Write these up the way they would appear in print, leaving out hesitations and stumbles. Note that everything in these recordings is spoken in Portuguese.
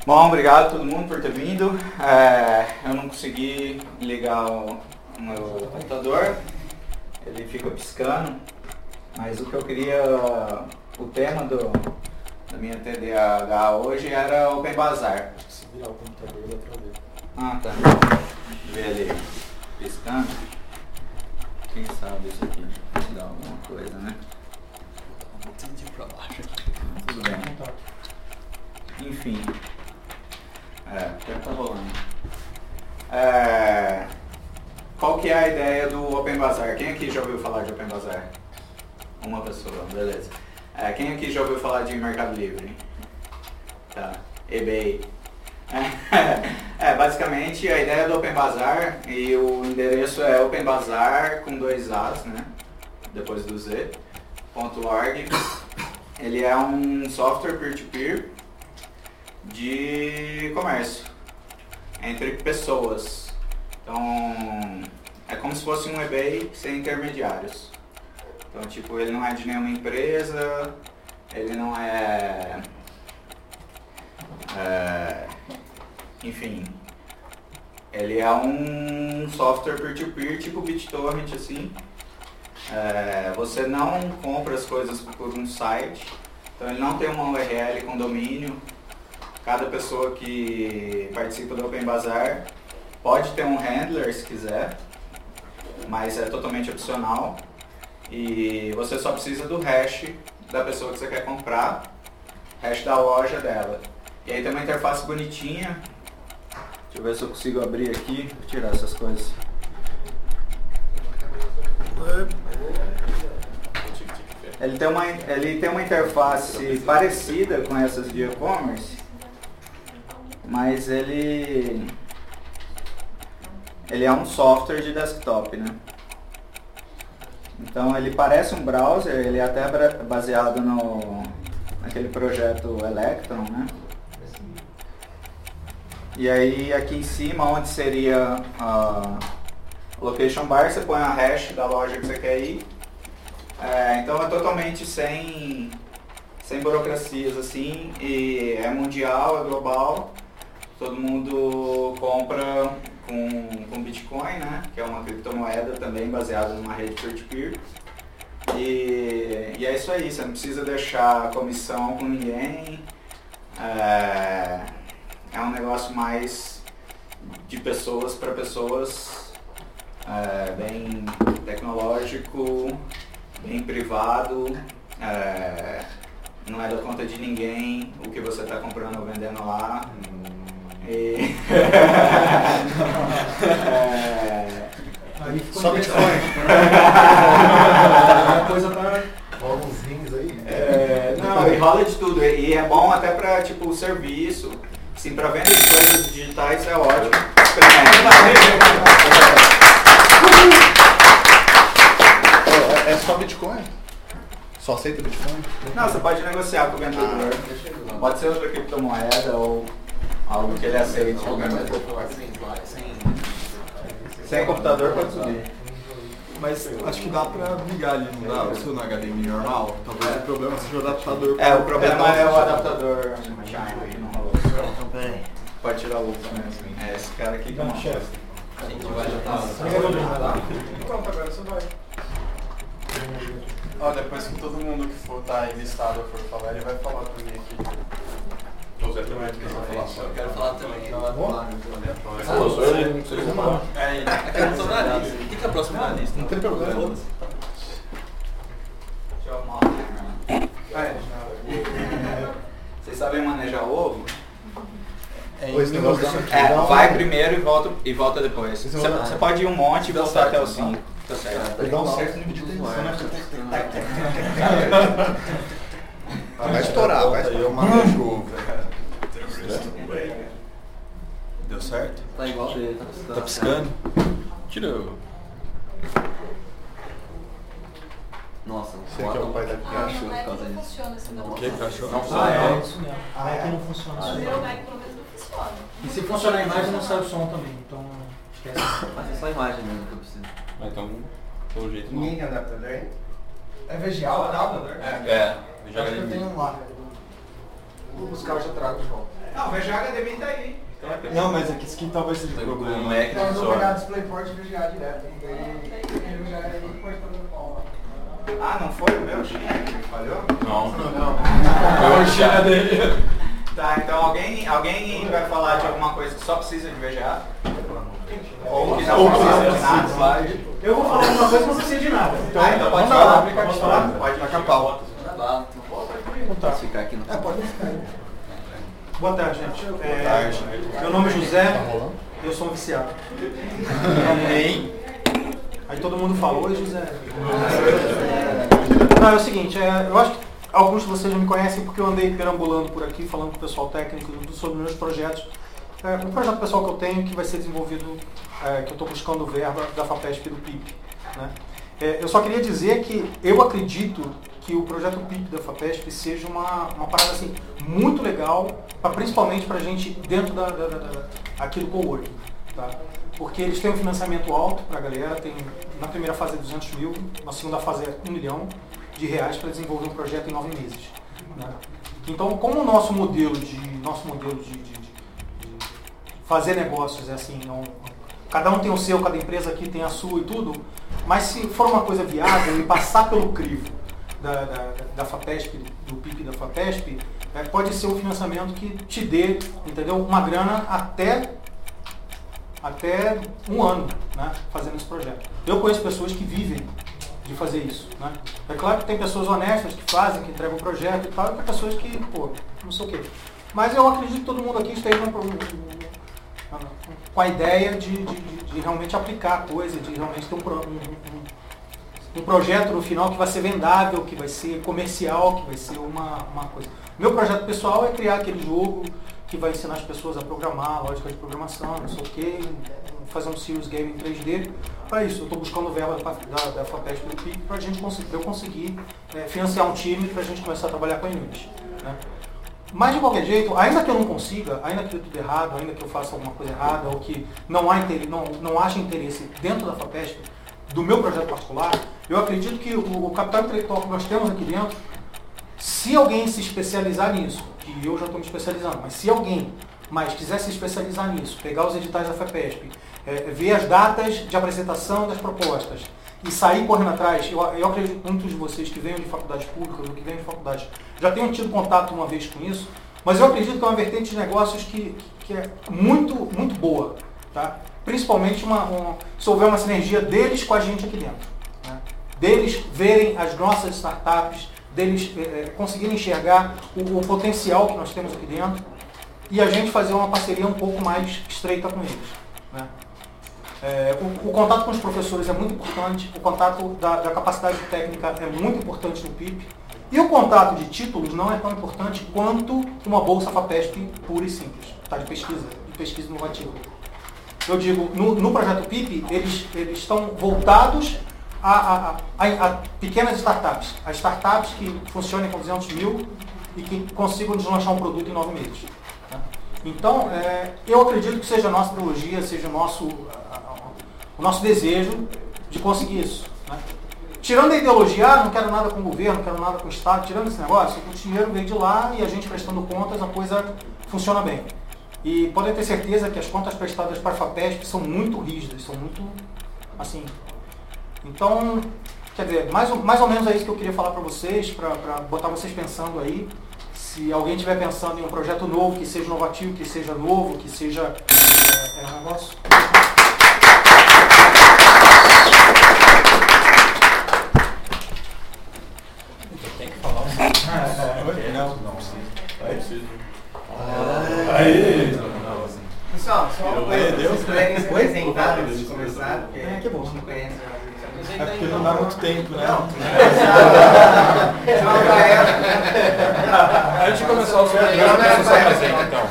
Bom, obrigado a todo mundo por ter vindo. Eu não consegui ligar o meu computador, ele fica piscando, mas o que eu queria, o tema da minha TDAH hoje era Open Bazaar. Se virar o computador dá pra ver. Ah, tá. Vê ali piscando. Quem sabe isso aqui dá alguma coisa, né? Pra baixo. Tudo bem. Enfim. O tempo tá rolando. Qual que é a ideia do Open Bazaar? Quem aqui já ouviu falar de Open Bazaar? Uma pessoa, beleza. Quem aqui já ouviu falar de Mercado Livre? Tá. eBay. Basicamente a ideia do Open Bazaar, e o endereço é Open Bazaar com 2 As, né? Depois do Z, .org. Ele é um software peer-to-peer de comércio entre pessoas. Então é como se fosse um eBay sem intermediários. Então tipo, ele não é de nenhuma empresa, ele não enfim, ele é um software peer-to-peer tipo BitTorrent assim. Você não compra as coisas por um site, então ele não tem uma URL com domínio. Cada pessoa que participa do Open Bazaar pode ter um handler se quiser, mas é totalmente opcional. E você só precisa do hash da pessoa que você quer comprar, hash da loja dela. E aí tem uma interface bonitinha. Deixa eu ver se eu consigo abrir aqui, vou tirar essas coisas. Ele tem uma interface parecida com essas de e-commerce, mas ele é um software de desktop, né? Então ele parece um browser, ele é até baseado naquele projeto Electron, né? E aí aqui em cima, onde seria a location bar, você põe a hash da loja que você quer ir. Então é totalmente sem burocracias assim, e é mundial, é global. Todo mundo compra com Bitcoin, né? Que é uma criptomoeda também baseada numa rede peer-to-peer. E é isso aí, você não precisa deixar comissão com ninguém. É um negócio mais de pessoas para pessoas, bem tecnológico, bem privado, não é da conta de ninguém o que você está comprando ou vendendo lá. Só Bitcoin. Coisa pra rola uns rings aí. Não, e rola de tudo. E é bom até pra tipo serviço. Sim, pra venda de coisas digitais é ótimo. É só Bitcoin? Só aceita Bitcoin? Não, você pode negociar com o vendedor. Pode ser outra criptomoeda ou algo que ele aceite. Sem computador pode subir. Mas acho que dá pra ligar ali, não dá? Se no HDMI normal, talvez o problema seja o adaptador. O problema é o adaptador China que não rolou. Então, peraí. Pode tirar o outro mesmo. Esse cara aqui que é uma chefe. A gente vai já tá. Pronto, agora você vai. Depois que todo mundo que for estar aí listado for falar, ele vai falar pra mim aqui. Eu quero falar também. Eu não tô na lista. O que é a próxima na lista? Não tem problema. Vocês sabem manejar ovo? Esse negócio Vai primeiro e volta depois. Você pode ir um monte e voltar até o 5. Tá certo. Ele dá um certo nível de tensão. Vai estourar, vai estourar. Eu manejo o ovo. Deu certo? Tá igual dele, Tá piscando? Tirou. Nossa, Você que é o pai da criança. Não, Mac não funciona esse O negócio. que achou? Não Não sai. sai. Isso mesmo. A Mac não funciona. O meu Mac pelo menos não funciona. E se funcionar a imagem, não sai o som também. Então, esquece. Mas é só a imagem mesmo que eu preciso. Então, pelo jeito não. Ninguém tem adaptador aí? É VGA o adaptador? É, Acho que eu tenho um lá. vou buscar, eu já trago de volta. Não, o VGA HDMI tá aí. Não, mas aqui isso talvez seja o problema. Não é que Então eu só. vou pegar DisplayPort e VGA direto. Daí VGA aí pode estar dando pau. Ah, não foi o meu China que falhou? Não. Foi o China dele. Tá, então alguém vai falar de alguma coisa que só precisa de VGA? Ou que não precisa de nada? Eu vou falar uma coisa que não precisa de nada. Então pode vamos lá. falar. Posso falar? Pode Taca a pau. Posso ficar aqui no Pode ficar aí. Boa tarde, gente. Meu nome é José, eu sou um viciado. Aí todo mundo falou, oi José. Não, é o seguinte, eu acho que alguns de vocês já me conhecem porque eu andei perambulando por aqui, falando com o pessoal técnico sobre meus projetos. Um projeto pessoal que eu tenho que vai ser desenvolvido, que eu estou buscando verba da FAPESP e do PIP. Né? Eu só queria dizer que eu acredito que o projeto PIP da FAPESP seja uma parada assim, muito legal, principalmente para a gente dentro aqui do coworking. Tá? Porque eles têm um financiamento alto para a galera, na primeira fase é 200 mil, na segunda fase é R$1 milhão para desenvolver um projeto em 9 meses. Né? Então, como o nosso modelo de fazer negócios é assim, cada um tem o seu, cada empresa aqui tem a sua e tudo, mas se for uma coisa viável e passar pelo crivo da FAPESP, do PIP da FAPESP, pode ser um financiamento que te dê, entendeu, uma grana até um ano, né, fazendo esse projeto. Eu conheço pessoas que vivem de fazer isso. Né? É claro que tem pessoas honestas que fazem, que entregam o projeto e tal, e tem pessoas que, não sei o quê. Mas eu acredito que todo mundo aqui esteja com a ideia de realmente aplicar a coisa, de realmente ter um projeto no final que vai ser vendável, que vai ser comercial, que vai ser uma coisa. Meu projeto pessoal é criar aquele jogo que vai ensinar as pessoas a programar, lógica de programação, não sei o quê, fazer um serious game em 3D. Para isso, eu estou buscando verba da FAPESP e do PIP para eu conseguir financiar um time para a gente começar a trabalhar com a Unity. Né? Mas de qualquer jeito, ainda que eu não consiga, ainda que dê tudo errado, ainda que eu faça alguma coisa errada ou que não ache interesse dentro da FAPESP, do meu projeto particular, eu acredito que o capital intelectual que nós temos aqui dentro, se alguém se especializar nisso, que eu já estou me especializando, mas se alguém mais quiser se especializar nisso, pegar os editais da FAPESP, ver as datas de apresentação das propostas e sair correndo atrás, eu acredito que muitos de vocês que venham de faculdades públicas ou que venham de faculdades já tenham tido contato uma vez com isso, mas eu acredito que é uma vertente de negócios que é muito, muito boa. Tá? Principalmente se houver uma sinergia deles com a gente aqui dentro. Né? Deles verem as nossas startups, deles conseguirem enxergar o potencial que nós temos aqui dentro e a gente fazer uma parceria um pouco mais estreita com eles. Né? O contato com os professores é muito importante, o contato da capacidade técnica é muito importante no PIP e o contato de títulos não é tão importante quanto uma bolsa FAPESP pura e simples, tá? de pesquisa inovativa. Eu digo, no projeto PIP, eles estão voltados a pequenas startups. As startups que funcionem com 200 mil e que consigam deslanchar um produto em 9 meses. Né? Então, eu acredito que seja a nossa ideologia, seja o nosso desejo de conseguir isso. Né? Tirando a ideologia, não quero nada com o governo, não quero nada com o Estado, tirando esse negócio, o dinheiro vem de lá e a gente prestando contas, a coisa funciona bem. E podem ter certeza que as contas prestadas para a FAPESP são muito rígidas, são muito, assim... Então, quer dizer, mais ou menos é isso que eu queria falar para vocês, para botar vocês pensando aí. Se alguém estiver pensando em um projeto novo, que seja inovativo, que seja novo, que seja um negócio... Tem que falar Não precisa. Pessoal, só uma coisa, vocês puderem se apresentar antes de começar, porque que bom. não conhece. É porque não dá muito tempo, né? Antes de começar o seu programa, eu só apresento, então.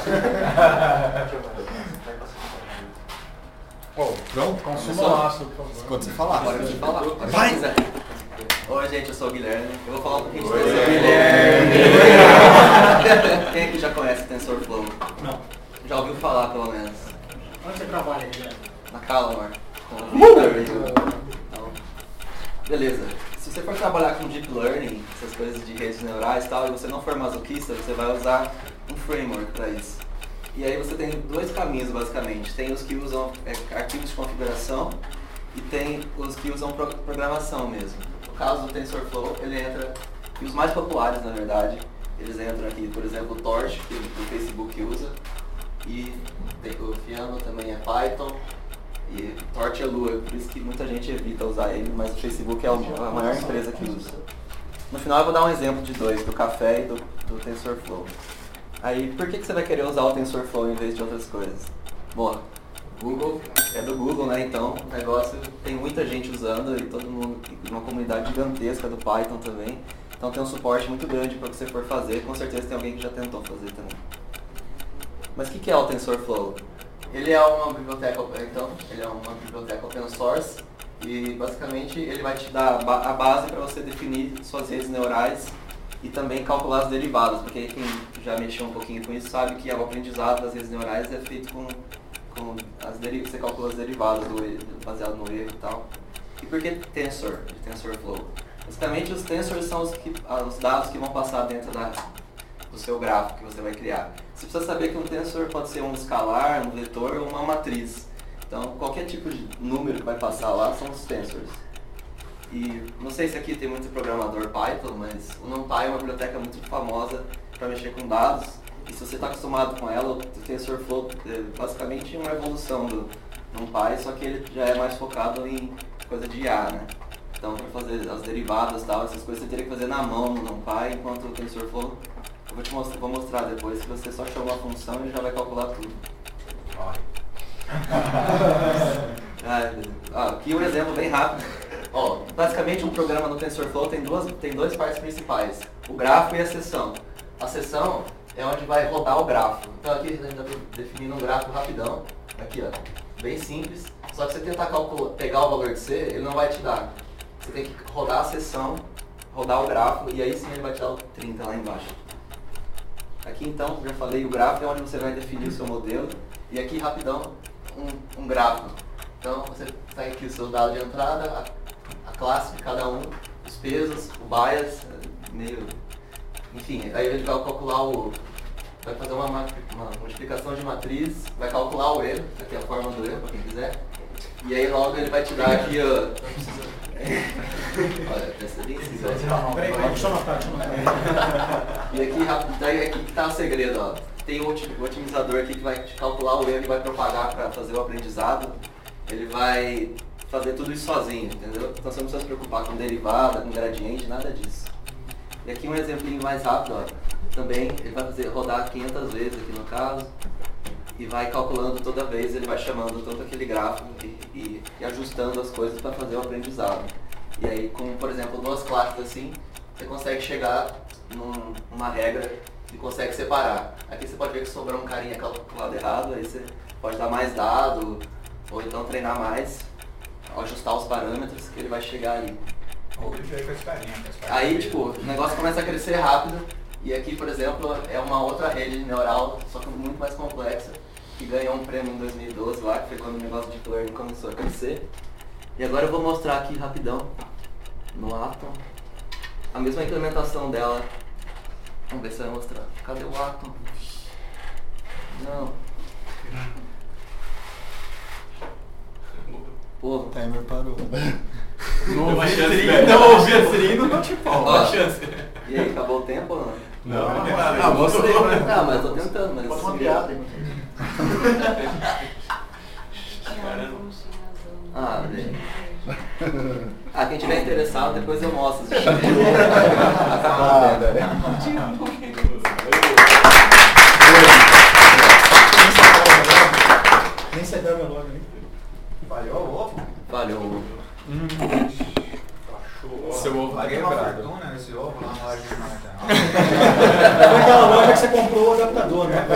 Pronto? Consuma laço, por favor. Quando você falar. Agora eu te falar. Vai! Oi, gente, eu sou o Guilherme. Eu vou falar um pouquinho de Oi, TensorFlow. Guilherme. Quem aqui já conhece TensorFlow? Não. Já ouviu falar, pelo menos? Onde você trabalha, Guilherme? Na Calamar. Então, beleza. Se você for trabalhar com Deep Learning, essas coisas de redes neurais e tal, e você não for masoquista, você vai usar um framework para isso. E aí você tem dois caminhos, basicamente. Tem os que usam arquivos de configuração e tem os que usam programação mesmo. No caso do TensorFlow, ele entra, e os mais populares, na verdade, eles entram aqui, por exemplo, o Torch, que o Facebook usa, e o Fiano também é Python, e Torch é Lua, por isso que muita gente evita usar ele, mas o Facebook é a maior empresa que usa. No final eu vou dar um exemplo de dois, do Café e do TensorFlow. Aí, por que você vai querer usar o TensorFlow em vez de outras coisas? Bom, Google é do Google, né? Então o negócio tem muita gente usando e todo mundo, uma comunidade gigantesca do Python também. Então tem um suporte muito grande para o que você for fazer, com certeza tem alguém que já tentou fazer também. Mas o que é o TensorFlow? Ele é uma biblioteca, open source e basicamente ele vai te dar a base para você definir suas redes neurais e também calcular as derivadas, porque quem já mexeu um pouquinho com isso sabe que o aprendizado das redes neurais é feito com você calcula as derivadas baseado no erro e tal. E por que Tensor, de TensorFlow? Basicamente os tensors são os dados que vão passar dentro do seu gráfico que você vai criar. Você precisa saber que um tensor pode ser um escalar, um vetor ou uma matriz. Então qualquer tipo de número que vai passar lá são os tensors. E não sei se aqui tem muito programador Python, mas o NumPy é uma biblioteca muito famosa para mexer com dados. E se você está acostumado com ela, o TensorFlow é basicamente uma evolução do NumPy, só que ele já é mais focado em coisa de IA, né? Então para fazer as derivadas e tal, essas coisas você teria que fazer na mão no NumPy, enquanto o TensorFlow vou mostrar depois que você só chama uma função e ele já vai calcular tudo. Aqui um exemplo bem rápido. Basicamente um programa no TensorFlow tem duas partes principais, o grafo e a seção. A seção é onde vai rodar o grafo. Então aqui a gente está definindo um gráfico rapidão, aqui ó, bem simples, só que se você tentar pegar o valor de C, ele não vai te dar. Você tem que rodar a seção, rodar o grafo e aí sim ele vai te dar o 30 lá embaixo. Aqui então, já falei, o gráfico é onde você vai definir o seu modelo e aqui rapidão um gráfico. Então você tem aqui o seu dado de entrada, a classe de cada um, os pesos, o bias, enfim, aí ele vai calcular vai fazer uma multiplicação de matriz, vai calcular o erro, aqui é a forma do erro para quem quiser, e aí logo ele vai te dar aqui, olha, presta bem deixa eu notar. E aqui que está o segredo, ó. Tem o otimizador aqui que vai te calcular o erro e vai propagar para fazer o aprendizado. Ele vai fazer tudo isso sozinho, entendeu? Então você não precisa se preocupar com derivada, com gradiente, nada disso. E aqui um exemplinho mais rápido, ó. Também ele vai rodar 500 vezes aqui no caso e vai calculando toda vez, ele vai chamando todo aquele gráfico e ajustando as coisas para fazer o aprendizado. E aí, com, por exemplo, duas classes assim, você consegue chegar numa regra e consegue separar. Aqui você pode ver que sobrou um carinha calculado errado, aí você pode dar mais dado, ou então treinar mais, ajustar os parâmetros que ele vai chegar ali. Aí, tipo, o negócio começa a crescer rápido, e aqui, por exemplo, é uma outra rede neural, só que muito mais complexa, que ganhou um prêmio em 2012 lá, que foi quando o negócio de Deep Learning começou a crescer. E agora eu vou mostrar aqui rapidão, no Atom, a mesma implementação dela. Vamos ver se vai mostrar. Cadê o Atom? Não. Pô, O timer parou. Não ouvi a Serino, não te Ó, e aí, acabou o tempo ou não? Não, mostrei, né? Não, mas eu tô tentando, mas... Pode uma piada, hein? Quem tiver interessado, depois eu mostro. Nem sei dar meu nome, hein? Falhou o ovo? Falhou o ovo. Seu ovo tá Paguei uma quebrado. fortuna nesse ovo lá na loja de Maracanã. Foi aquela loja que você comprou o adaptador, né?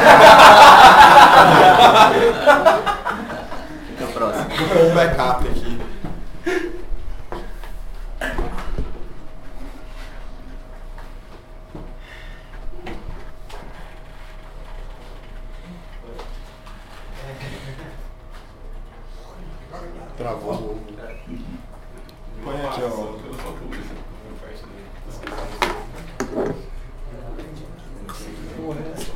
Fica próximo. Um backup aqui. Travou o ovo. Põe aqui, ó. Porra, essa.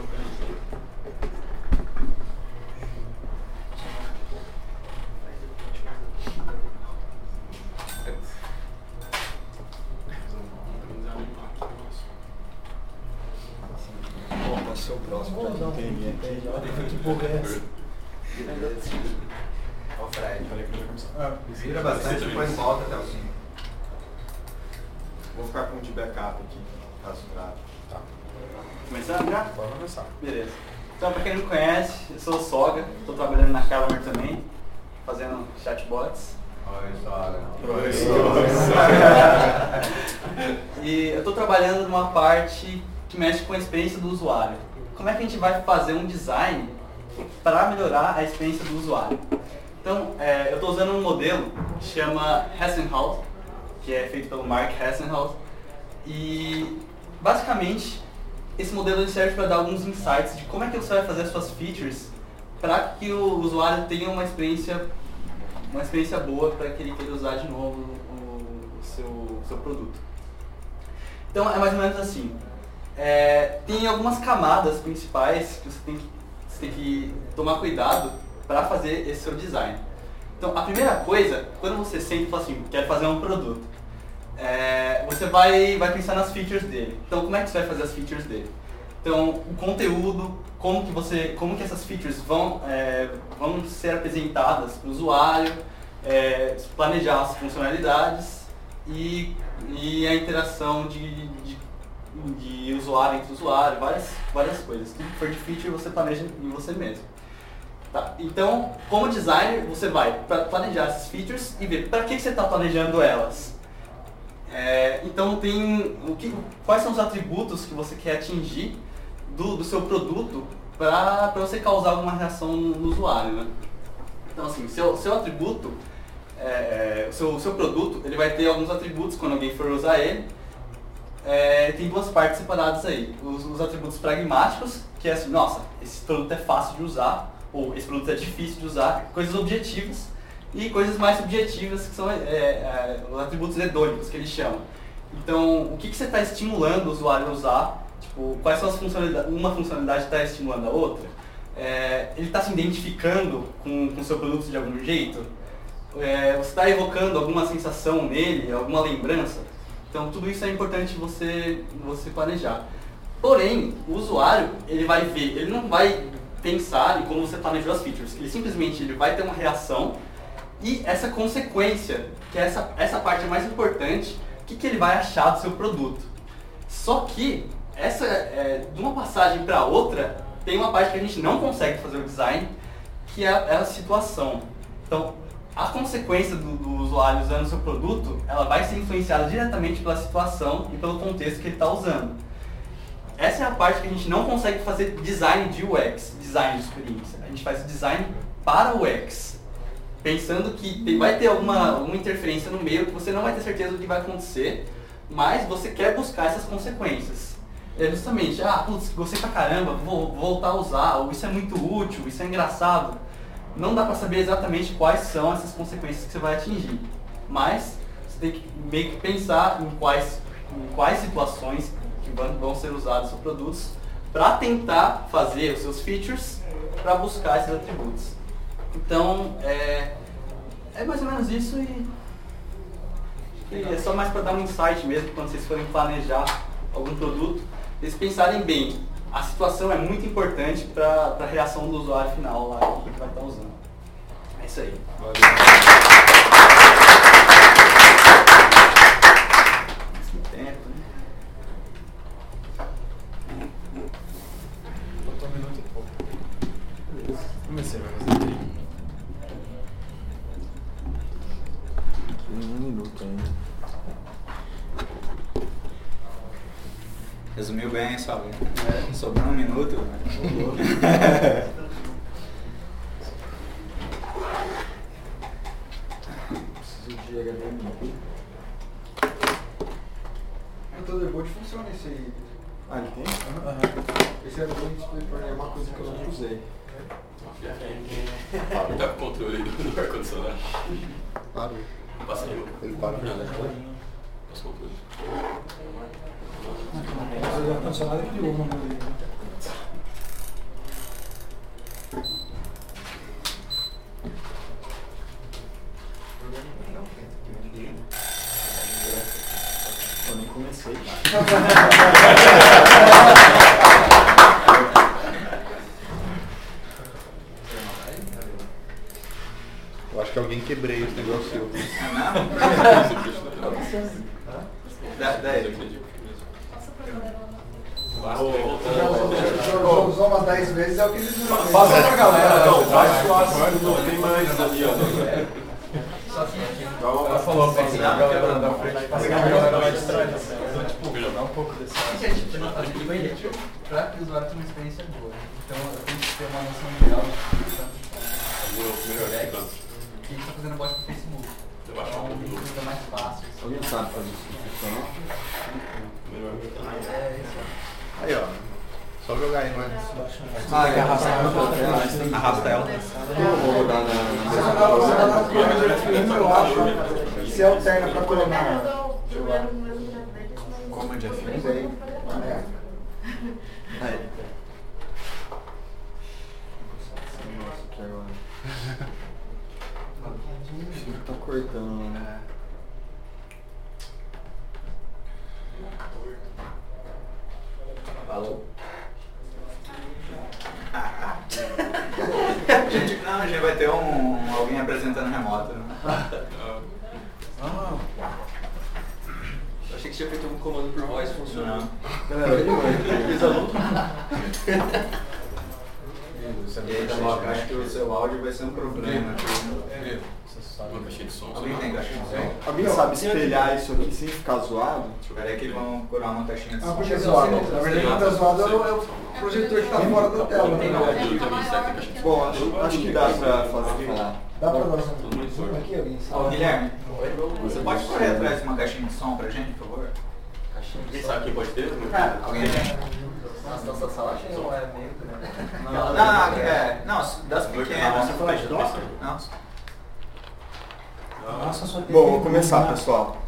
Pode ser o próximo, já que não tem ninguém aqui. Que porra é essa? Ó o Fred. Vira bastante e depois volta até o 5. Vou ficar com um de backup aqui, caso grave. Tá. Começando já? Bora começar. Beleza. Então, pra quem não me conhece, eu sou o Soga, estou trabalhando na Calamar também, fazendo chatbots. Oi, E eu estou trabalhando numa parte que mexe com a experiência do usuário. Como é que a gente vai fazer um design para melhorar a experiência do usuário? Então, eu estou usando um modelo que chama Hassenholt, que é feito pelo Mark Hassenholt. E, basicamente, esse modelo ele serve para dar alguns insights de como é que você vai fazer as suas features para que o usuário tenha uma experiência boa para que ele queira usar de novo o seu produto. Então é mais ou menos assim. Tem algumas camadas principais que você tem que tomar cuidado para fazer esse seu design. Então a primeira coisa, quando você senta e fala assim, quero fazer um produto, você vai pensar nas features dele. Então como é que você vai fazer as features dele? Então o conteúdo, como que essas features vão ser apresentadas para o usuário, planejar as funcionalidades e a interação de usuário entre usuário, várias coisas. Tudo que for de feature você planeja em você mesmo. Tá. Então, como designer, você vai planejar essas features e ver para que você está planejando elas. Então, quais são os atributos que você quer atingir do seu produto para você causar alguma reação no usuário, né? Então, assim, seu atributo, o seu produto, ele vai ter alguns atributos quando alguém for usar ele. Tem duas partes separadas aí. Os atributos pragmáticos, que é assim, nossa, esse produto é fácil de usar, ou esse produto é difícil de usar, coisas objetivas, e coisas mais subjetivas, que são os atributos hedônicos, que eles chamam. Então, o que você está estimulando o usuário a usar? Tipo, quais são as funcionalidades? Uma funcionalidade está estimulando a outra? Ele está se identificando com o seu produto de algum jeito? Você está evocando alguma sensação nele, alguma lembrança? Então, tudo isso é importante você planejar. Porém, o usuário, ele vai ver, ele não vai pensar em como você planejou as features. Ele simplesmente vai ter uma reação e essa consequência, que essa parte é mais importante, o que ele vai achar do seu produto. Só que, de uma passagem para outra, tem uma parte que a gente não consegue fazer o design, que é a situação. Então, a consequência do usuário usando o seu produto, ela vai ser influenciada diretamente pela situação e pelo contexto que ele está usando. Essa é a parte que a gente não consegue fazer design de UX, design de experiência. A gente faz design para o UX, pensando que vai ter alguma interferência no meio que você não vai ter certeza do que vai acontecer, mas você quer buscar essas consequências. Justamente, putz, gostei pra caramba, vou voltar a usar, ou isso é muito útil, isso é engraçado. Não dá pra saber exatamente quais são essas consequências que você vai atingir, mas você tem que meio que pensar em quais situações que vão ser usados seus produtos para tentar fazer os seus features para buscar esses atributos. Então, é mais ou menos isso e é só mais para dar um insight mesmo quando vocês forem planejar algum produto. Vocês pensarem bem, a situação é muito importante para a reação do usuário final lá que vai estar usando. É isso aí. Tempo, né? Faltou 1 minuto e pouco. Comecei, vai fazer 30. 1 minuto ainda. Resumiu bem, sabe? Sobrou 1 minuto. Preciso de HDMI. O Thunderbolt funciona esse aí. Ele tem? Esse é bom display é uma coisa que eu não usei. Tá com o controle do ar-condicionado. Parou. Passa aí. Ele parou. Passa o controle. O ar-condicionado criou o nome dele. Eu nem comecei. quebrei esse negócio seu. Usou umas 10 vezes, é o que eles não Passa pra galera. Não, vai suar, tem mais ali, ó. Ela falou pra você, a galera da frente, passa a galera lá de trás. Então, tipo, dá um pouco desse. O que a gente precisa fazer com ele para que o usuário tenha uma experiência boa. Então, eu tenho que ter uma noção geral de O melhor é que a gente está fazendo bot pro Facebook. Então, fica mais fácil. Alguém sabe fazer isso funcionar? É isso. Aí, ó. Só jogar aí, não é? Arrasta ela. Eu vou rodar na eu acho. Se alterna pra colocar. Como de F1? Aí. Nossa, que agora. Tá cortando, né? Alô? A gente vai ter alguém apresentando remoto, né? Eu achei que tinha feito um comando por voz funcionando. E aí, Coloca, acho que o seu áudio vai ser um problema. Uma caixinha de som. Alguém tem caixinha de som? Alguém sabe espelhar isso aqui sem ficar zoado? Peraí que vão procurar uma caixinha de som. Porque zoado. Na verdade, não tá zoado é o projetor que tá fora da tela. Bom, acho que dá pra falar. Dá pra nós um aqui, alguém sabe? Ô, Guilherme, você pode correr atrás de uma caixinha de som pra gente, por favor? Quem sabe quem pode ter? Alguém tem? Nossa, nossa sala cheia não é meio, né? Não, das pequenas. Você fala de Docker? Não. Bom, vou começar, pessoal.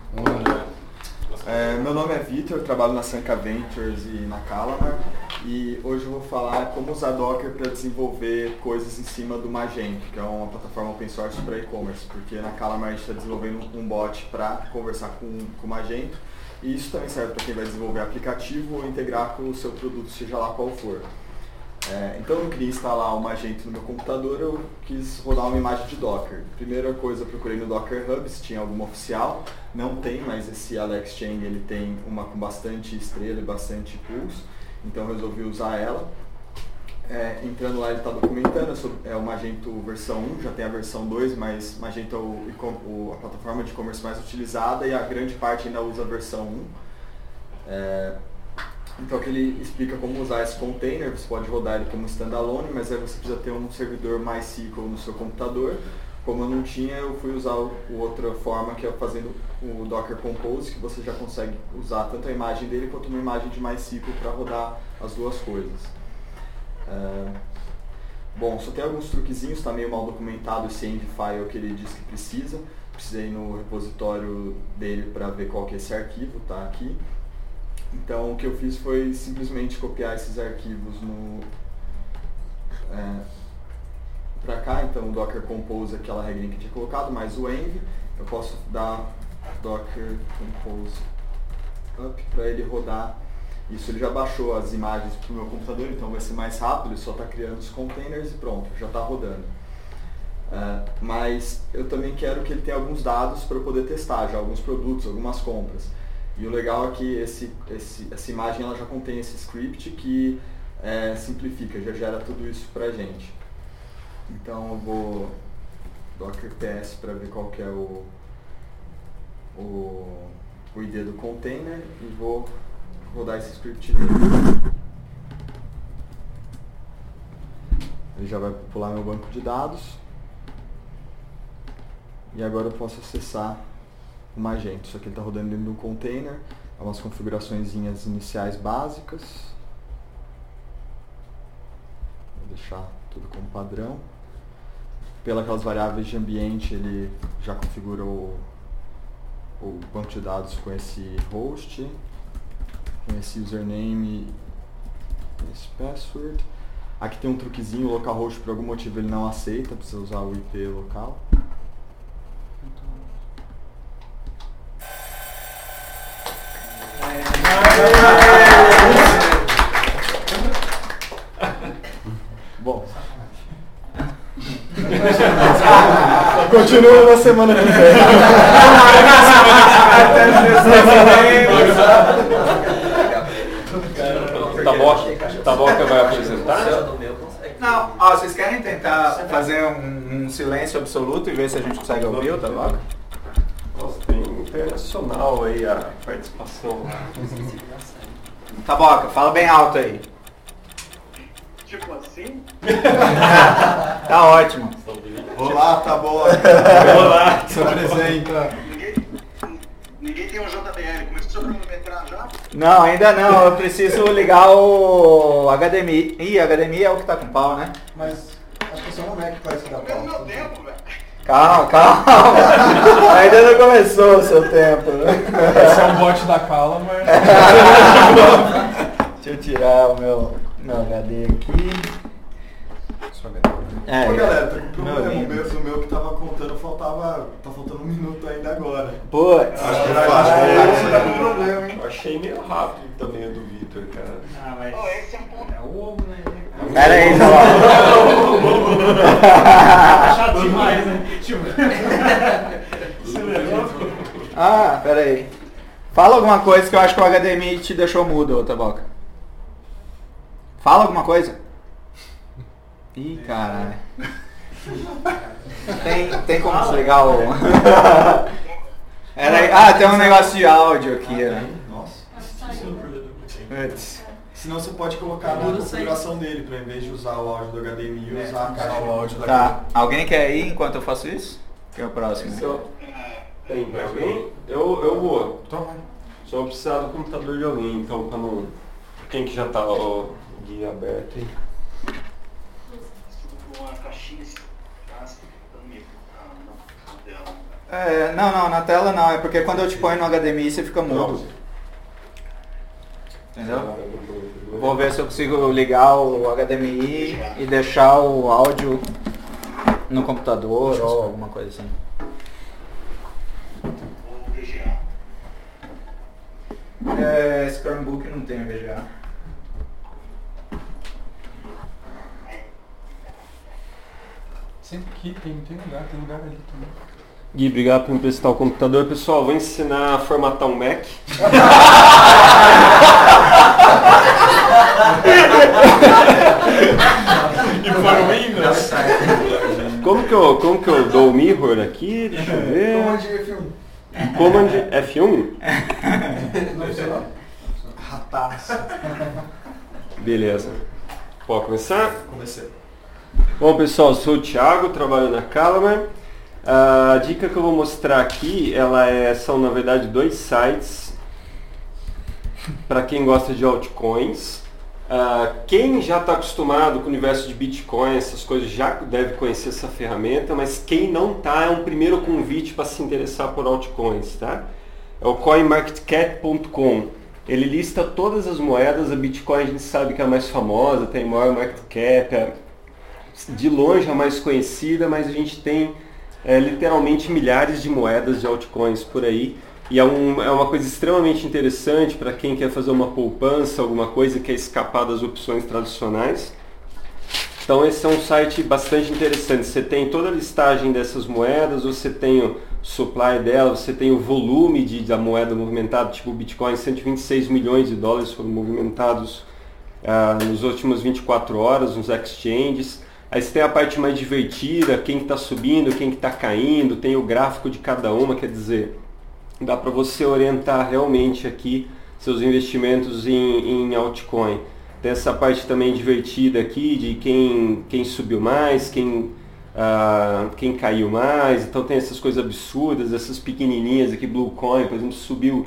Meu nome é Vitor, eu trabalho na Sanka Ventures e na Calamar. E hoje eu vou falar como usar Docker para desenvolver coisas em cima do Magento, que é uma plataforma open source para e-commerce. Porque na Calamar a gente está desenvolvendo um bot para conversar com o Magento. E isso também serve para quem vai desenvolver aplicativo ou integrar com o seu produto, seja lá qual for. Então eu queria instalar o Magento no meu computador, eu quis rodar uma imagem de Docker. Primeira coisa, eu procurei no Docker Hub se tinha alguma oficial. Não tem, mas esse Alex Chang ele tem uma com bastante estrela e bastante pulso. Então eu resolvi usar ela. Entrando lá ele está documentando sobre o Magento versão 1, já tem a versão 2, mas Magento é a plataforma de e-commerce mais utilizada e a grande parte ainda usa a versão 1. Então aqui ele explica como usar esse container, você pode rodar ele como standalone, mas aí você precisa ter um servidor MySQL no seu computador. Como eu não tinha, eu fui usar outra forma, que é fazendo o Docker Compose, que você já consegue usar tanto a imagem dele quanto uma imagem de MySQL para rodar as duas coisas. Bom, só tem alguns truquezinhos, está meio mal documentado esse env file que ele diz que precisa. Precisei ir no repositório dele para ver qual que é esse arquivo, tá aqui. Então o que eu fiz foi simplesmente copiar esses arquivos para cá. Então o Docker Compose, aquela regrinha que eu tinha colocado, mais o env. Eu posso dar Docker Compose up para ele rodar. Isso ele já baixou as imagens para o meu computador, então vai ser mais rápido, ele só está criando os containers e pronto, já está rodando. Mas eu também quero que ele tenha alguns dados para eu poder testar, já alguns produtos, algumas compras. E o legal é que essa imagem ela já contém esse script que simplifica, já gera tudo isso para a gente. Então eu vou Docker PS para ver qual que é o ID do container e vou rodar esse script dele. Ele já vai popular meu banco de dados. E agora eu posso acessar o Magento. Isso aqui está rodando dentro de um container. Umas configurações iniciais básicas. Vou deixar tudo como padrão. Pelas variáveis de ambiente, ele já configura o banco de dados com esse host, com esse username e esse password. Aqui tem um truquezinho, o localhost por algum motivo ele não aceita, precisa usar o IP local. Bom. Continua na semana que vem. Taboca vai apresentar? Não, ó, vocês querem tentar fazer um silêncio absoluto e ver se a gente consegue ouvir o Taboca? Nossa, tem internacional aí a participação. Taboca, fala bem alto aí. Tipo assim? Tá ótimo. Olá, Taboca. Olá. Se apresenta. Ninguém tem um JBL. Começou a cronometrar já? Não, ainda não. Eu preciso ligar o HDMI. Ih, HDMI é o que tá com pau, né? Mas acho que só no Mac parece que dá Pelo meu pau. tempo, velho. Calma. Ainda não começou o seu tempo. Esse é um bot da Calamar. Deixa eu tirar o meu HD aqui. Ô galera, tô com um meu problema lindo. mesmo, o meu que tava contando, tá faltando 1 minuto ainda agora. Putz. Acho que tá com problema, hein? Eu achei meio rápido também o do Vitor, cara. Ah, mas... Oh, esse é um ponto. É o ovo, né? Pera aí, Tá chato demais, né? Ah, pera aí. Fala alguma coisa que eu acho que o HDMI te deixou mudo, ô Taboca. Fala alguma coisa. Ih, caralho. Tem como desligar o... Era aí. Ah, tem um negócio de áudio aqui, né? Nossa. Putz. Senão você pode colocar na configuração dele, pra em vez de usar o áudio do HDMI, usar a caixa. o áudio da Tá, alguém quer ir enquanto eu faço isso? Que é o próximo. Tem alguém? Eu vou. Então vai. Só vou precisar do computador de alguém, então pra não... Quem que já tá o guia aberto aí? Uma caixinha assim. Não, na tela não, é porque quando eu te ponho no HDMI você fica mudo. Entendeu? Vou ver se eu consigo ligar o HDMI e deixar o áudio no computador ou alguma coisa assim. Esse Chromebook não tem VGA. Sempre aqui tem lugar ali também. Gui, obrigado por me emprestar o computador. Pessoal, vou ensinar a formatar um Mac. E para o Windows? Como que eu dou o mirror aqui? Deixa eu ver. Command F1? Não funcionou? Rataço. Beleza. Pode começar? Comecei. Bom, pessoal, eu sou o Thiago, trabalho na Calamar. A dica que eu vou mostrar aqui, são na verdade 2 sites para quem gosta de altcoins. Quem já está acostumado com o universo de Bitcoin, essas coisas, já deve conhecer essa ferramenta, mas quem não está, é um primeiro convite para se interessar por altcoins, tá? É o coinmarketcap.com. Ele lista todas as moedas. A Bitcoin a gente sabe que é a mais famosa, tem maior market cap, é de longe a mais conhecida, mas a gente tem literalmente milhares de moedas de altcoins por aí. E é uma coisa extremamente interessante para quem quer fazer uma poupança, alguma coisa que quer escapar das opções tradicionais. Então esse é um site bastante interessante. Você tem toda a listagem dessas moedas, você tem o supply dela, você tem o volume da moeda movimentada, tipo o Bitcoin, 126 milhões de dólares foram movimentados nas últimas 24 horas nos exchanges. Aí você tem a parte mais divertida, quem está subindo, quem está caindo, tem o gráfico de cada uma, quer dizer, dá para você orientar realmente aqui seus investimentos em altcoin. Tem essa parte também divertida aqui de quem subiu mais, quem caiu mais. Então tem essas coisas absurdas, essas pequenininhas aqui, Bluecoin, por exemplo, subiu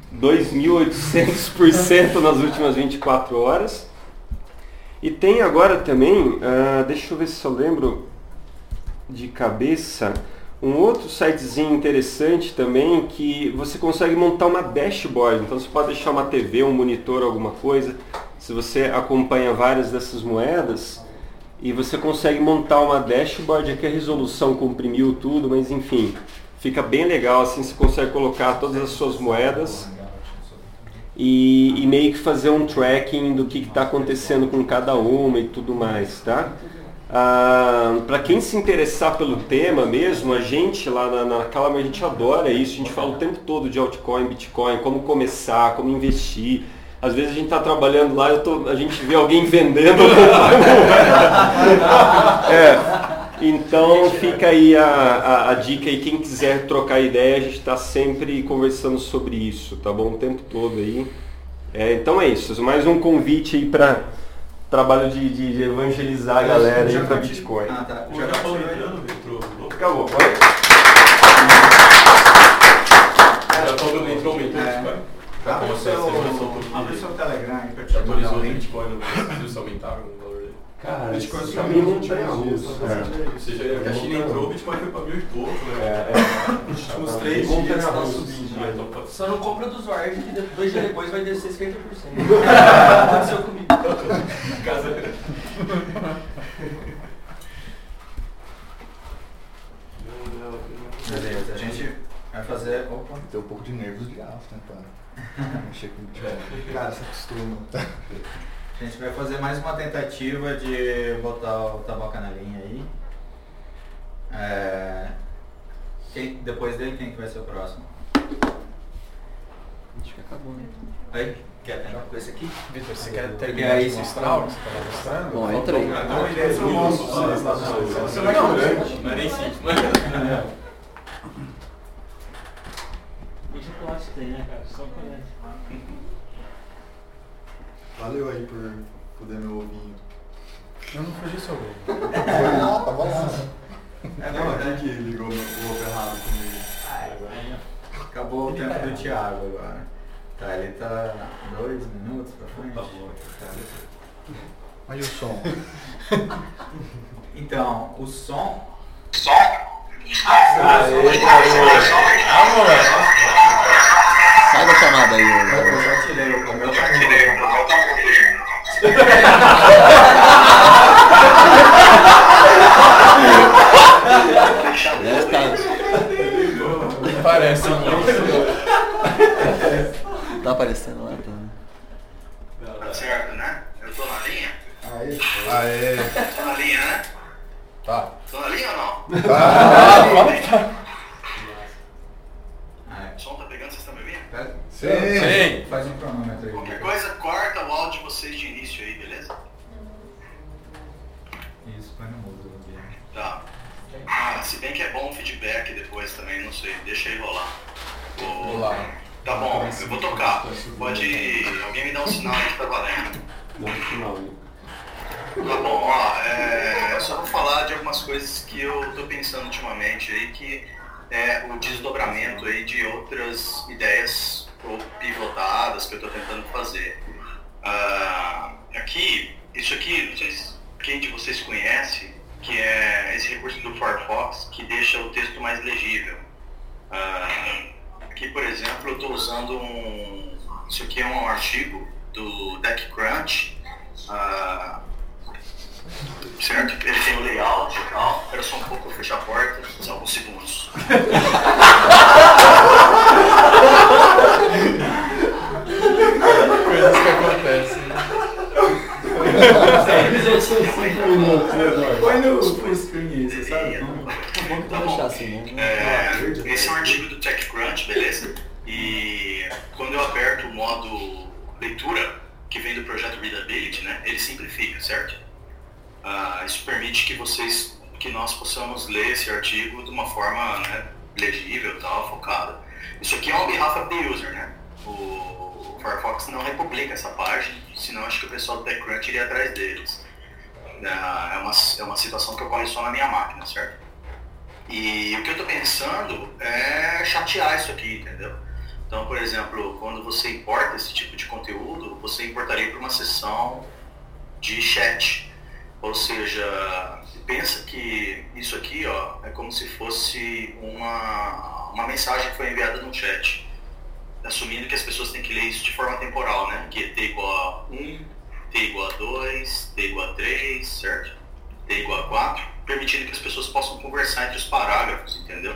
2.800% nas últimas 24 horas. E tem agora também, deixa eu ver se eu lembro de cabeça, um outro sitezinho interessante também, que você consegue montar uma dashboard. Então você pode deixar uma TV, um monitor, alguma coisa, se você acompanha várias dessas moedas, e você consegue montar uma dashboard. Aqui a resolução comprimiu tudo, mas enfim, fica bem legal, assim você consegue colocar todas as suas moedas e meio que fazer um tracking do que está acontecendo com cada uma e tudo mais, tá? Para quem se interessar pelo tema mesmo, a gente lá na Calamar, a gente adora isso, a gente fala o tempo todo de altcoin, Bitcoin, como começar, como investir. Às vezes a gente está trabalhando lá, a gente vê alguém vendendo. Então fica aí a dica aí, quem quiser trocar ideia, a gente está sempre conversando sobre isso, tá bom? O tempo todo aí. Então é isso, mais um convite aí para trabalho de evangelizar a galera aí para Bitcoin. Tá. Já acabou entrando, entrou. Acabou, pode? Já falou, entrou o Bitcoin. Abre o seu Telegram aí pra te mandar Atualizou o o link. Bitcoin, não viu se aumentaram o valor dele. Cara, Bitcoin esse subiu caminho nos não tem últimos dias. abuso. Ou seja, a China entrou, o Bitcoin foi para 1.000 e pouco, né? Nos últimos 3 dias está subindo. Só não compra do usuário que 2 dias depois vai descer 50%. Aconteceu comigo. Beleza, a gente vai fazer... Opa. Tem um pouco de nervos de aço, né, para mexer com o Bitcoin. Cara, se acostuma. A gente vai fazer mais uma tentativa de botar o Taboca na linha aí. Depois dele, quem que vai ser o próximo? Acho que acabou, né? Aí? Quer terminar com esse aqui? Vitor, você quer terminar de mostrar o que você estava mostrando? Bom, entra aí. Você não é grande, não é nem simples. Deixa eu plástico aí, né, cara? Só conhece. Valeu aí por poder meu ovinho. Eu não fugi seu ovo. Foi lá, tava lá. Não, Quem que ligou o ovo errado comigo? acabou o tempo do Thiago agora. Tá, ele tá 2 minutos pra frente. Tá bom. Aí o som. Então, o som... Sai da chamada aí. Eu já tirei o meu Parece muito. Tá aparecendo lá, Tá certo, né? Eu tô na linha? Aê. Tô na linha, né? Tá. Tô na linha ou não? O som tá pegando, vocês estão me ouvindo? Sim. Faz um cronômetro aí. Qualquer coisa, corta o áudio de vocês de início aí, beleza? Isso, põe no mudo. Tá. Se bem que é bom o feedback depois também, não sei, deixa aí rolar. Tá bom, eu vou tocar. Pode. Alguém me dá um sinal aí que tá valendo. No final, né? Tá bom, só vou falar de algumas coisas que eu tô pensando ultimamente aí, que é o desdobramento aí de outras ideias ou pivotadas que eu tô tentando fazer. Isso aqui, não sei se quem de vocês conhece, que é esse recurso do Firefox que deixa o texto mais legível. Aqui, por exemplo, eu estou usando isso aqui é um artigo do TechCrunch, certo? Ele tem o layout e tal. Espera só um pouco, eu fecho a porta, só alguns segundos. Coisas que acontecem. Põe no full screen isso, sabe? Tá bom. Esse é um artigo do TechCrunch, beleza? E quando eu aperto o modo leitura, que vem do projeto Readability, né, ele simplifica, certo? Isso permite que nós possamos ler esse artigo de uma forma, né, legível, tal, focada. Isso aqui é on behalf of the user, né? O Firefox não republica essa página, senão acho que o pessoal do TechCrunch iria atrás deles. É uma situação que ocorre só na minha máquina, certo? E o que eu estou pensando é chatear isso aqui, entendeu? Então, por exemplo, quando você importa esse tipo de conteúdo, você importaria para uma sessão de chat. Ou seja, pensa que isso aqui, ó, é como se fosse uma mensagem que foi enviada no chat. Assumindo que as pessoas têm que ler isso de forma temporal, né? Que é T igual a 1, T igual a 2, T igual a 3, certo? T igual a 4, permitindo que as pessoas possam conversar entre os parágrafos, entendeu?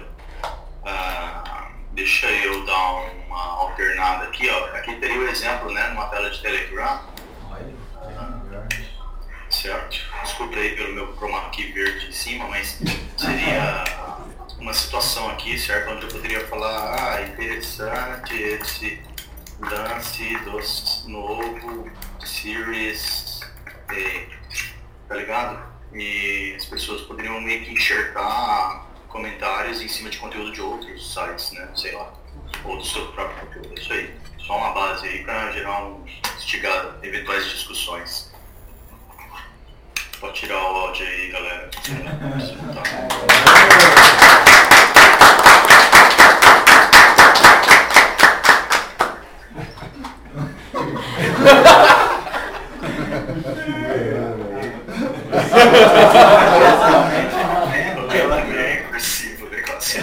Deixa eu dar uma alternada aqui, ó. Aqui teria o exemplo, né? Numa tela de Telegram. Certo? Desculpa desculpa aí pelo meu chroma key verde em cima, mas seria uma situação aqui, certo? Onde eu poderia falar, interessante esse lance do novo Series A, tá ligado? E as pessoas poderiam meio que enxertar comentários em cima de conteúdo de outros sites, né? Sei lá. Ou do seu próprio conteúdo. Isso aí. Só uma base aí pra instigar eventuais discussões. Pode tirar o áudio aí, galera. É agressivo o negócio.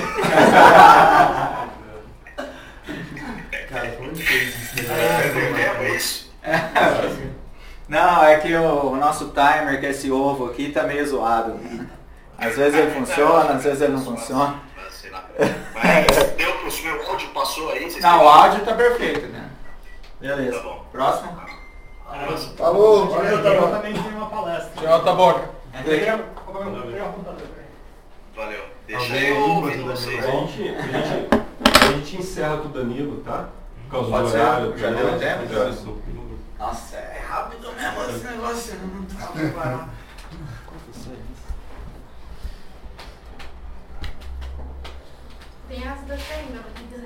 É isso. Não, é que o nosso timer, que é esse ovo aqui, tá meio zoado. Às vezes ele funciona, às vezes ele não funciona. Mas deu pro meu áudio, passou aí? Não, o áudio tá perfeito, né? Beleza. Tá bom. Próximo? Falou! Eu também tenho uma palestra. Jota Boca. Valeu. Deixa eu ouvir vocês. A gente encerra com o Danilo, tá? Por causa Pode do ser? horário. Já deu tempo? Já. Nossa, é rápido mesmo esse negócio, eu não tava preparado. Tem as da ainda,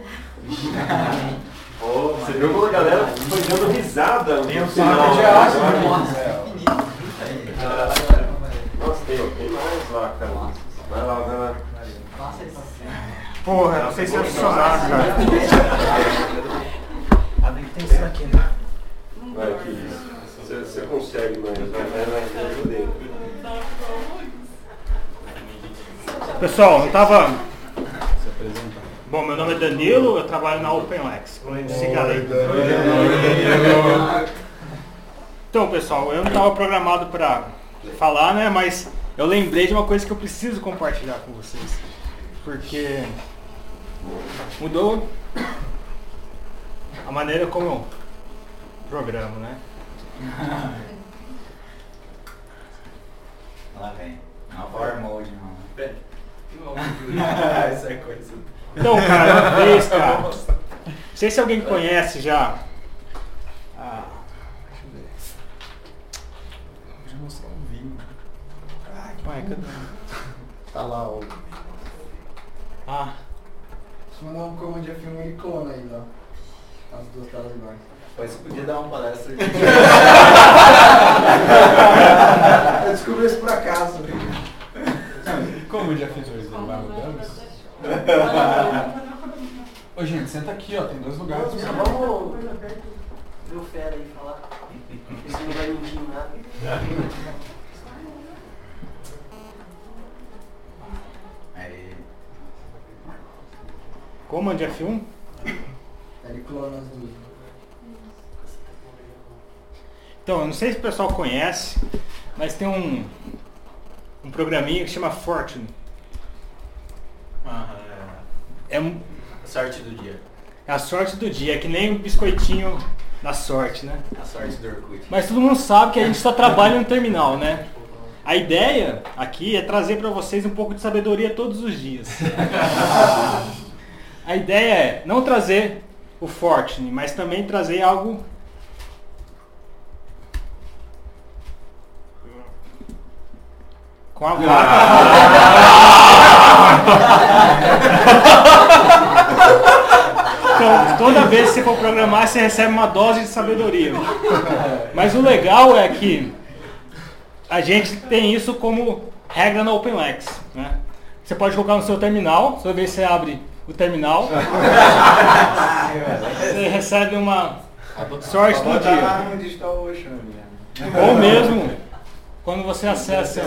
Você viu como a galera foi dando risada? Tem um final, saco de né? aço, Nossa, tem mais lá, cara. Vai lá. Porra, não sei se é funcionar, cara. Tem isso aqui, né? Vai, que isso. Você consegue, mas vai ajudei. Pessoal, eu tava... Bom, meu nome é Danilo, eu trabalho na OpenLex. Siga aí. Então, pessoal, eu não estava programado para falar, né? Mas eu lembrei de uma coisa que eu preciso compartilhar com vocês. Porque mudou a maneira como eu programo, né? Lá vem. Não Power Mode, não. Isso é coisa. Então, cara, uma vez, cara. Não sei se alguém conhece já. Deixa eu ver. Deixa eu mostrar um vinho. Ai, que pai, cadê? Tá lá, ó. Se mandar um comando de filme, ele clona aí, ó. As duas telas iguais. Pois você podia dar uma palestra. Eu descobri isso por acaso. Como já fiz hoje, não vai mudando isso? Ô gente, senta aqui, ó, tem 2 lugares. Vamos ver o fera aí falar. Isso não vai mentir nada. Aí. Command F1? Ele clona as duas. Então, eu não sei se o pessoal conhece, mas tem um programinha que chama Fortune. É Sorte do dia. a sorte do dia, é que nem o biscoitinho da sorte, né? A sorte do Orkut. Mas todo mundo sabe que a gente só trabalha no terminal, né? A ideia aqui é trazer para vocês um pouco de sabedoria todos os dias. A ideia é não trazer o Fortune, mas também trazer algo com a Então, toda vez que você for programar, você recebe uma dose de sabedoria. Mas o legal é que a gente tem isso como regra na OpenLex, né? Você pode colocar no seu terminal, toda vez que você abre o terminal, você recebe uma sorte do dia. No Digital Ocean, Ou mesmo, quando você acessa...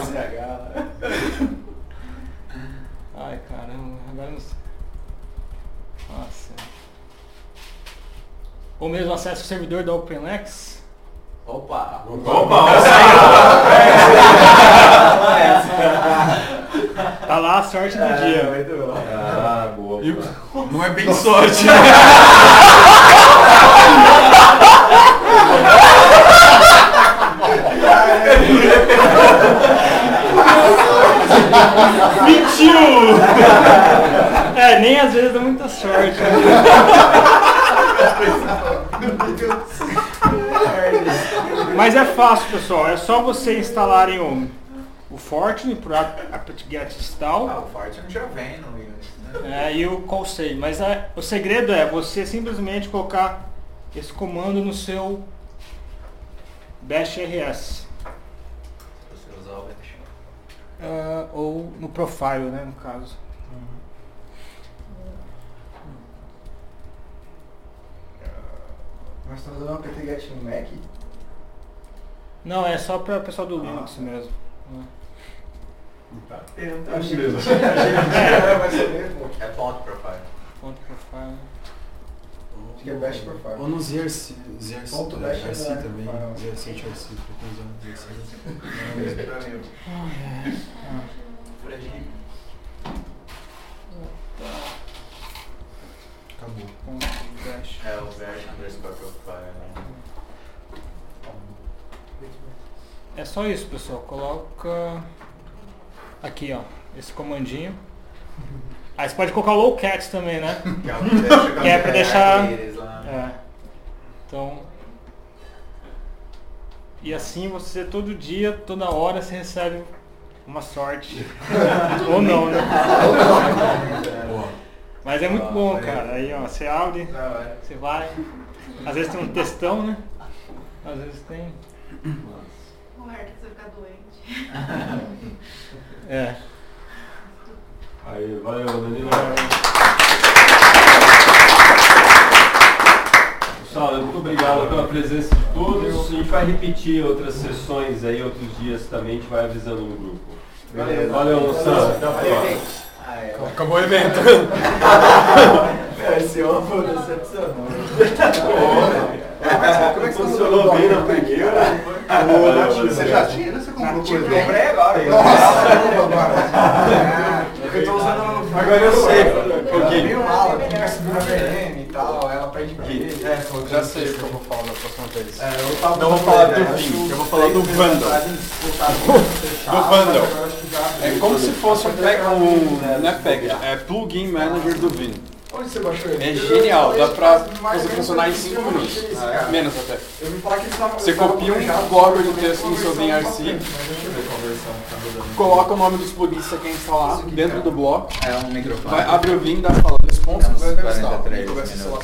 Ai, caramba, agora não sei. Nossa. Ou mesmo acessa o servidor da OpenLex. Opa! Tá lá a sorte do dia. Muito bom. Ah, boa. Não é bem sorte. Mentiu! Nem às vezes dá muita sorte. Mas é fácil, pessoal. É só vocês instalarem o Fortune por apt-get install. O Fortune já vem no Linux, né? E o callsave. Mas o segredo é você simplesmente colocar esse comando no seu bash rs. Você usar o bash. Ou no profile, né, no caso. Nós estamos usando o apt-get no Mac? Não, é só para o pessoal do Linux mesmo. Achei que é ponto profile. Ponto profile. Acho que é bash profile. Ou no ZRC Ponto bash também. ZRC, HRC, pra quem usa ZRC. Por aí. Acabou. Ponto bash. É o bash underscore profile. É só isso, pessoal. Coloca aqui, ó, esse comandinho. Aí você pode colocar o lowcat também, né? Que é pra deixar. Então. E assim você todo dia, toda hora você recebe uma sorte. Ou não, né? Mas é muito bom, cara. Aí, ó, você abre, você vai. Às vezes tem um textão, né? Às vezes tem. O Arthur você ficar doente. Aí, valeu, Danilo. Pessoal, muito obrigado pela presença de todos. A gente vai repetir outras sessões aí, outros dias também, a gente vai avisando no grupo. Valeu, moçada. Acabou o evento. Esse ovo foi decepcionante. Como é que funcionou bem na primeira? Você já tinha, né? Você comprou coisa? Comprei agora. Eu tô usando agora eu sei. Porque meio mala, porque vai subir na VM e tal, ela perde pra ele. Já sei o que eu vou falar da próxima vez. Não vou falar do Vim, eu vou falar do Vandal. Do Vandal. É como se fosse não é package, é plugin manager do Vim. Onde você baixou ele? É genial, dá pra fazer funcionar em 5 minutos. Menos até. Eu vi falar que eles estavam. Você copia um blogger de texto no seu VinRC, coloca o nome dos plugins que você quer instalar dentro do bloco, É um microfone. vai abrir o Vim, dá fala response, vai instalar.